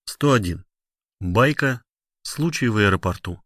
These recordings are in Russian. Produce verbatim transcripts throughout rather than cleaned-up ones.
сто один. Байка. Случай в аэропорту.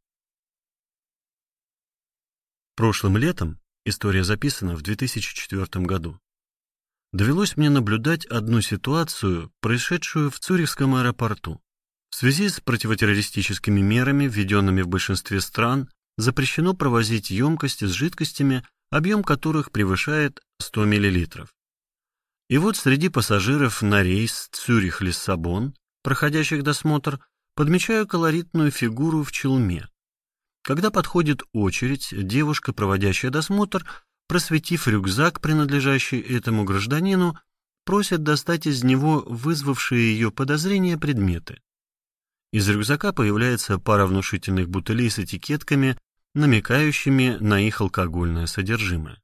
Прошлым летом, история записана в две тысячи четвёртом году, довелось мне наблюдать одну ситуацию, происшедшую в Цюрихском аэропорту. В связи с противотеррористическими мерами, введенными в большинстве стран, запрещено провозить емкости с жидкостями, объем которых превышает сто миллилитров. И вот среди пассажиров на рейс Цюрих-Лиссабон, проходящих досмотр, подмечаю колоритную фигуру в челме. Когда подходит очередь, девушка, проводящая досмотр, просветив рюкзак, принадлежащий этому гражданину, просит достать из него вызвавшие ее подозрения предметы. Из рюкзака появляется пара внушительных бутылей с этикетками, намекающими на их алкогольное содержимое.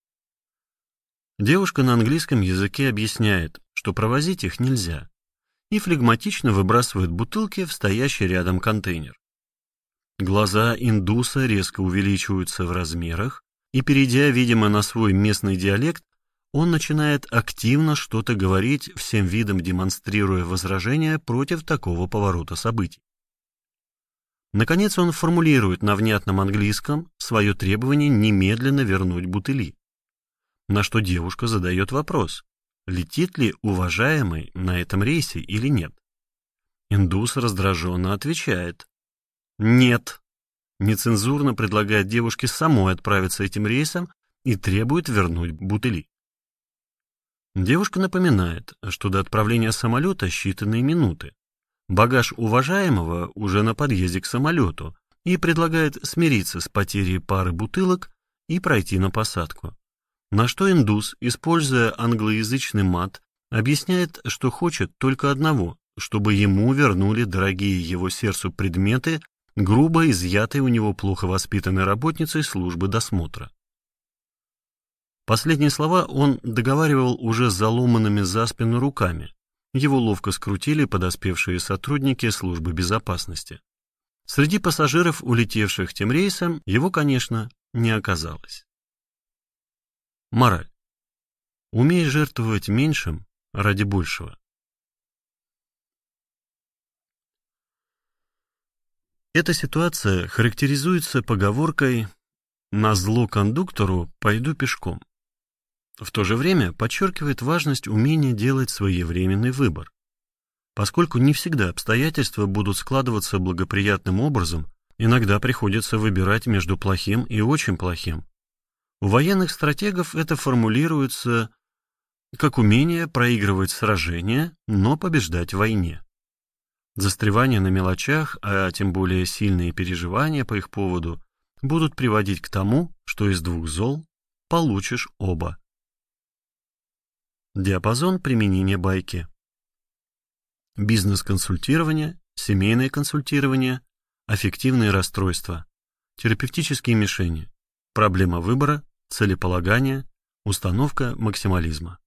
Девушка на английском языке объясняет, что провозить их нельзя, и флегматично выбрасывает бутылки в стоящий рядом контейнер. Глаза индуса резко увеличиваются в размерах, и, перейдя, видимо, на свой местный диалект, он начинает активно что-то говорить, всем видом демонстрируя возражения против такого поворота событий. Наконец он формулирует на внятном английском свое требование немедленно вернуть бутыли, на что девушка задает вопрос, летит ли уважаемый на этом рейсе или нет. Индус раздраженно отвечает «нет», нецензурно предлагает девушке самой отправиться этим рейсом и требует вернуть бутыли. Девушка напоминает, что до отправления самолета считанные минуты. Багаж уважаемого уже на подъезде к самолету и предлагает смириться с потерей пары бутылок и пройти на посадку. На что индус, используя англоязычный мат, объясняет, что хочет только одного, чтобы ему вернули дорогие его сердцу предметы, грубо изъятые у него плохо воспитанной работницей службы досмотра. Последние слова он договаривал уже с заломанными за спину руками. Его ловко скрутили подоспевшие сотрудники службы безопасности. Среди пассажиров, улетевших тем рейсом, его, конечно, не оказалось. Мораль. Умей жертвовать меньшим ради большего. Эта ситуация характеризуется поговоркой «назло кондуктору пойду пешком». В то же время подчеркивает важность умения делать своевременный выбор. Поскольку не всегда обстоятельства будут складываться благоприятным образом, иногда приходится выбирать между плохим и очень плохим. У военных стратегов это формулируется как умение проигрывать сражения, но побеждать в войне. Застревание на мелочах, а тем более сильные переживания по их поводу, будут приводить к тому, что из двух зол получишь оба. Диапазон применения байки. Бизнес-консультирование, семейное консультирование, аффективные расстройства, терапевтические мишени, проблема выбора, целеполагание, установка максимализма.